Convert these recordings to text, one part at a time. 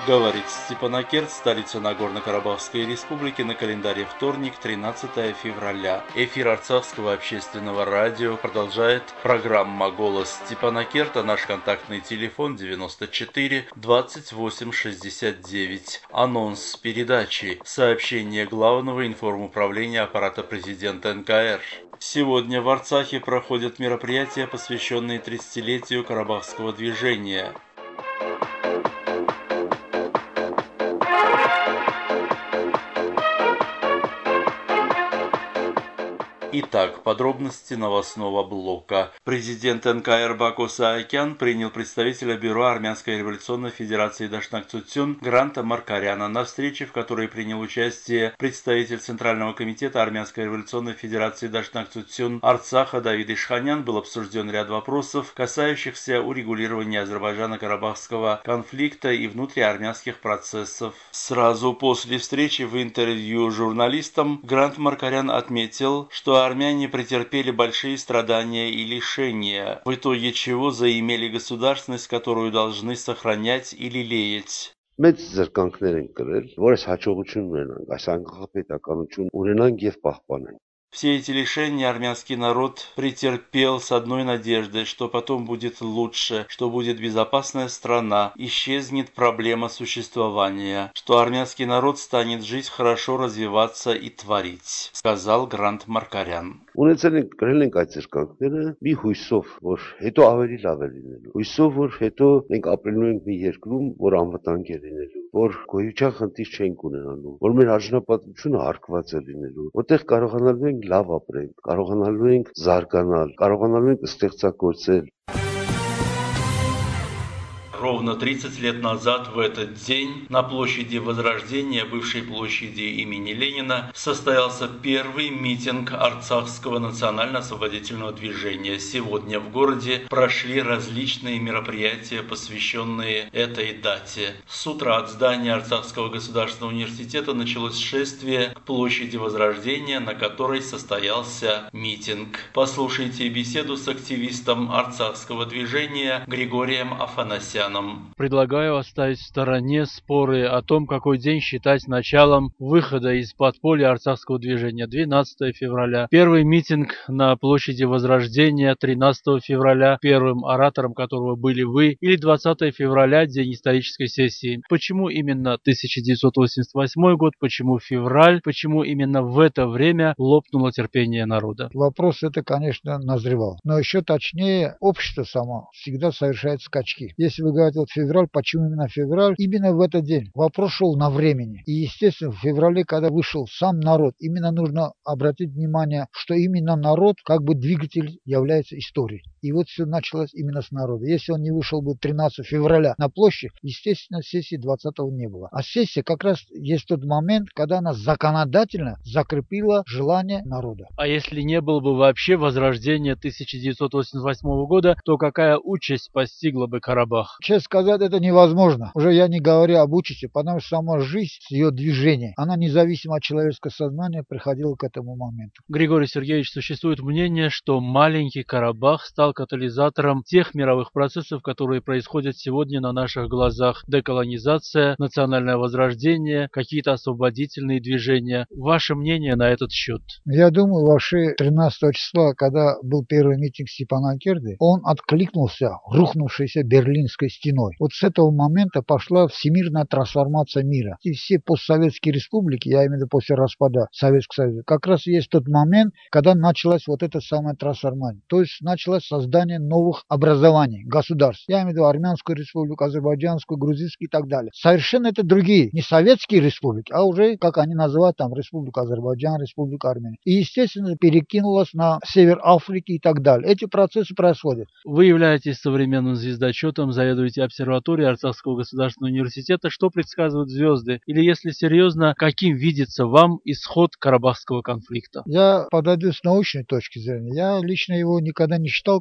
Говорит Степанакерт, столица Нагорно-Карабахской республики, на календаре вторник, 13 февраля. Эфир Арцахского общественного радио продолжает программа «Голос Степанакерта». Наш контактный телефон 94 28 69. Анонс передачи. Сообщение Главного информуправления аппарата президента НКР. Сегодня в Арцахе проходят мероприятия, посвященные 30-летию Карабахского движения. Итак, подробности новостного блока. Президент НКР Баку Саакян принял представителя Бюро Армянской революционной федерации Дашнак Цуцюн Гранта Маркаряна на встрече, в которой принял участие представитель Центрального комитета Армянской революционной федерации Дашнак Цуцюн Арцаха Давид Ишханян. Был обсужден ряд вопросов, касающихся урегулирования Азербайджано-Карабахского конфликта и внутриармянских процессов. Сразу после встречи в интервью журналистам Грант Маркарян отметил, что армяне претерпели большие страдания и лишения, в итоге чего заимели государственность, которую должны сохранять и лелеять. Մեծ զրկանքներ են կրել, որս հաջողություն ունենանք, այս անկախապետականություն ունենանք եւ պահպանենք։ Все эти лишения армянский народ претерпел с одной надеждой, что потом будет лучше, что будет безопасная страна, исчезнет проблема существования, что армянский народ станет жить хорошо, развиваться и творить, сказал Грант Маркарян. Ունեցել ենք կրել ենք այդ զրկանքները մի հույսով, որ հետո ավելի լավ է լինելու։ Հույսով, որ հետո մենք ապրելու ենք մի երկրում, որ անվտանգ է լինելու, որ գոյության խնդիր չենք ունենալու, որ մեր արժանապատվությունը հարգված է լինելու, որտեղ կարողանալու ենք լավ ապրել, կարողանալու ենք զարգանալ, կարողանալու ենք ստեղծագործել։ Ровно 30 лет назад в этот день на площади Возрождения, бывшей площади имени Ленина, состоялся первый митинг Арцахского национально-освободительного движения. Сегодня в городе прошли различные мероприятия, посвященные этой дате. С утра от здания Арцахского государственного университета началось шествие к площади Возрождения, на которой состоялся митинг. Послушайте беседу с активистом Арцахского движения Григорием Афанасьяном. Предлагаю оставить в стороне споры о том, какой день считать началом выхода из подполья Арцахского движения. 12 февраля. Первый митинг на площади Возрождения 13 февраля, первым оратором которого были вы, или 20 февраля, день исторической сессии. Почему именно 1988 год, почему февраль, почему именно в это время лопнуло терпение народа? Вопрос это, конечно, назревал. Но еще точнее, общество само всегда совершает скачки. Если вы говорите, вот февраль, почему именно февраль? Именно в этот день. Вопрос шел на времени. И, естественно, в феврале, когда вышел сам народ, именно нужно обратить внимание, что именно народ, как бы двигатель, является историей. И вот все началось именно с народа. Если он не вышел бы 13 февраля на площадь, естественно, сессии 20-го не было. А сессия как раз есть тот момент, когда она законодательно закрепила желание народа. А если не было бы вообще возрождения 1988 года, то какая участь постигла бы Карабах? Честно сказать, это невозможно. Уже я не говорю об участи, потому что сама жизнь, ее движение, она независимо от человеческого сознания приходила к этому моменту. Григорий Сергеевич, существует мнение, что маленький Карабах стал катализатором тех мировых процессов, которые происходят сегодня на наших глазах. Деколонизация, национальное возрождение, какие-то освободительные движения. Ваше мнение на этот счет? Я думаю, вообще 13 числа, когда был первый митинг Степанакерты, он откликнулся рухнувшейся Берлинской стеной. Вот с этого момента пошла всемирная трансформация мира. И все постсоветские республики, я имею в виду после распада Советского Союза, как раз есть тот момент, когда началась вот эта самая трансформация. То есть началось создание новых образований, государств. Я имею в виду Армянскую республику, Азербайджанскую, Грузинскую и так далее. Совершенно это другие, не советские республики, а уже, как они называют, там, Республика Азербайджан, Республика Армения. И, естественно, перекинулось на север Африки и так далее. Эти процессы происходят. Вы являетесь современным звездочетом, заведуете обсерваторией Арцахского государственного университета. Что предсказывают звезды? Или, если серьезно, каким видится вам исход Карабахского конфликта? Я подойду с научной точки зрения. Я лично его никогда не считал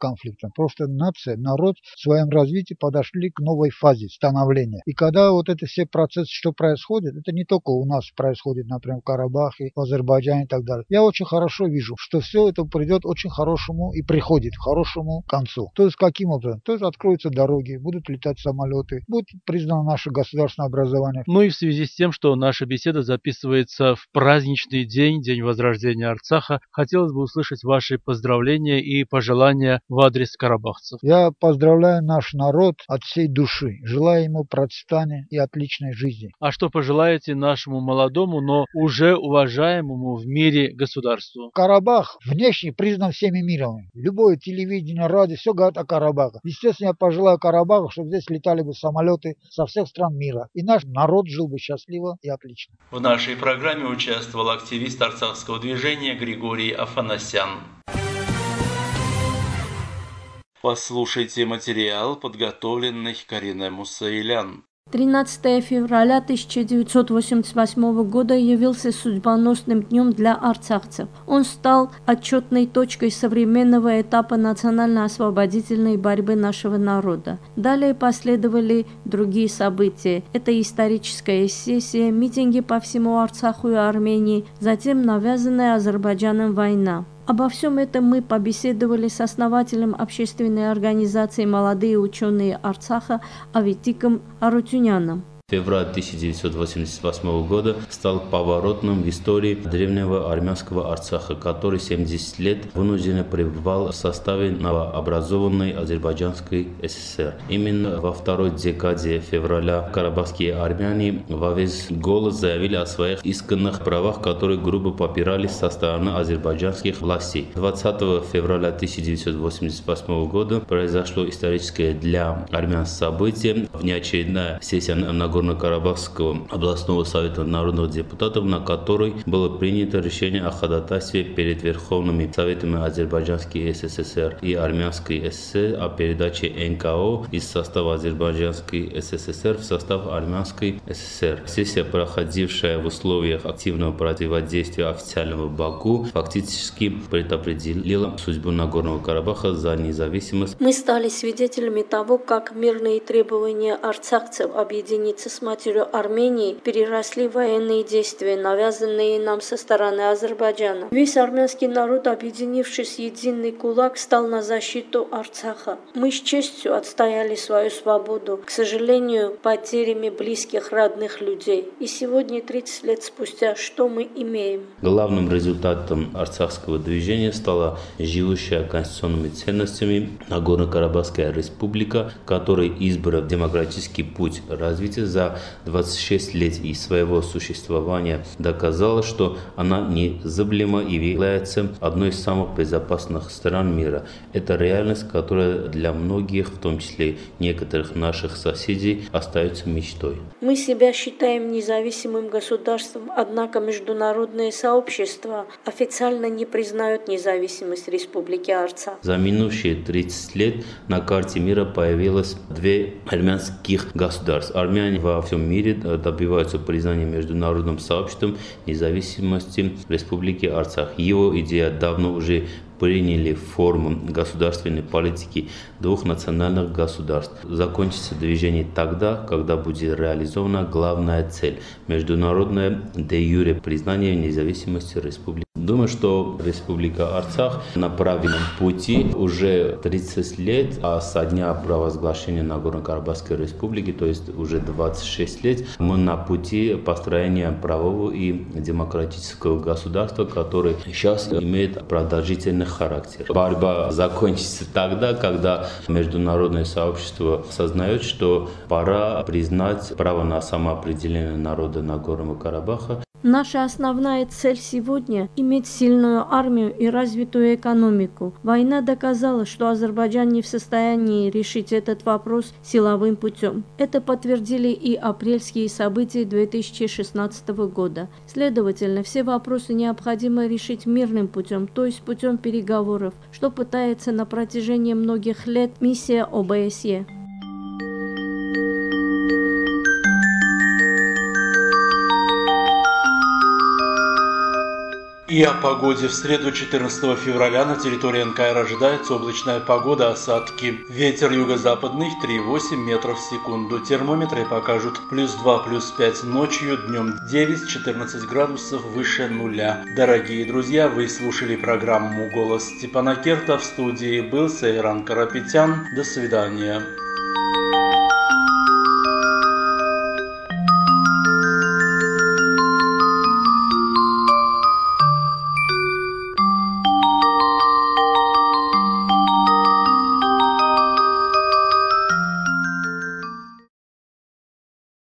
конфликтом. Просто нация, народ в своем развитии подошли к новой фазе становления. И когда вот это все процессы, что происходит, это не только у нас происходит, например, в Карабахе, в Азербайджане и так далее. Я очень хорошо вижу, что все это придет очень хорошему и приходит к хорошему концу. То есть каким образом? То есть откроются дороги, будут летать самолеты, будет признано наше государственное образование. Ну и в связи с тем, что наша беседа записывается в праздничный день, День возрождения Арцаха, хотелось бы услышать ваши поздравления и пожелания в адрес карабахцев. Я поздравляю наш народ от всей души, желаю ему процветания и отличной жизни. А что пожелаете нашему молодому, но уже уважаемому в мире государству? Карабах внешне признан всеми мирами. Любое телевидение, радио, все говорят о Карабахе. Естественно, я пожелаю Карабаху, чтобы здесь летали бы самолеты со всех стран мира. И наш народ жил бы счастливо и отлично. В нашей программе участвовал активист арцахского движения Григорий Афанасян. Послушайте материал, подготовленный Кариной Мусаилян. 13 февраля 1988 года явился судьбоносным днем для арцахцев. Он стал отчетной точкой современного этапа национально-освободительной борьбы нашего народа. Далее последовали другие события. Это историческая сессия, митинги по всему Арцаху и Армении, затем навязанная Азербайджаном война. Обо всем этом мы побеседовали с основателем общественной организации «Молодые ученые Арцаха» Аветиком Арутюняном. Февраль 1988 года стал поворотным в истории древнего армянского Арцаха, который 70 лет вынужденно пребывал в составе новообразованной Азербайджанской ССР. Именно во второй декаде февраля карабахские армяне во весь голос заявили о своих исконных правах, которые грубо попирались со стороны азербайджанских властей. 20 февраля 1988 года произошло историческое для армян событие, внеочередная сессия Нагорно-Карабахского областного совета народных депутатов, на которой было принято решение о ходатайстве перед Верховными Советами Азербайджанской СССР и Армянской ССР о передаче НКО из состава Азербайджанской СССР в состав Армянской ССР. Сессия, проходившая в условиях активного противодействия официального Баку, фактически предопределила судьбу Нагорного Карабаха за независимость. Мы стали свидетелями того, как мирные требования арцахцев объединиться с матерью Армении переросли в военные действия, навязанные нам со стороны Азербайджана. Весь армянский народ, объединившись в единый кулак, стал на защиту Арцаха. Мы с честью отстояли свою свободу, к сожалению, потерями близких, родных людей. И сегодня, 30 лет спустя, что мы имеем? Главным результатом арцахского движения стала живущая конституционными ценностями Нагорно-Карабахская республика, которая, избрав демократический путь развития, за 26 лет и своего существования доказала, что она незыблема и является одной из самых безопасных стран мира. Это реальность, которая для многих, в том числе некоторых наших соседей, остается мечтой. Мы себя считаем независимым государством, однако международное сообщество официально не признает независимость Республики Арцах. За минувшие 30 лет на карте мира появилось две армянских государств. Армяне во всем мире добиваются признания международным сообществом независимости Республики Арцах. Его идея давно уже приняли форму государственной политики двух национальных государств. Закончится движение тогда, когда будет реализована главная цель – международное де-юре признание независимости республики. Думаю, что Республика Арцах на правильном пути уже 30 лет, а со дня провозглашения Нагорно-Карабахской республики, то есть уже 26 лет, мы на пути построения правового и демократического государства, которое сейчас имеет продолжительный характер. Борьба закончится тогда, когда международное сообщество осознает, что пора признать право на самоопределение народа Нагорного Карабаха. Наша основная цель сегодня – иметь сильную армию и развитую экономику. Война доказала, что Азербайджан не в состоянии решить этот вопрос силовым путем. Это подтвердили и апрельские события 2016 года. Следовательно, все вопросы необходимо решить мирным путем, то есть путем переговоров, что пытается на протяжении многих лет миссия ОБСЕ. И о погоде. В среду 14 февраля на территории НКР ожидается облачная погода, осадки. Ветер юго-западный 3,8 метров в секунду. Термометры покажут +2, +5 ночью, днем 9-14 градусов выше нуля. Дорогие друзья, вы слушали программу «Голос Степана Керта». В студии был Сейран Карапетян. До свидания.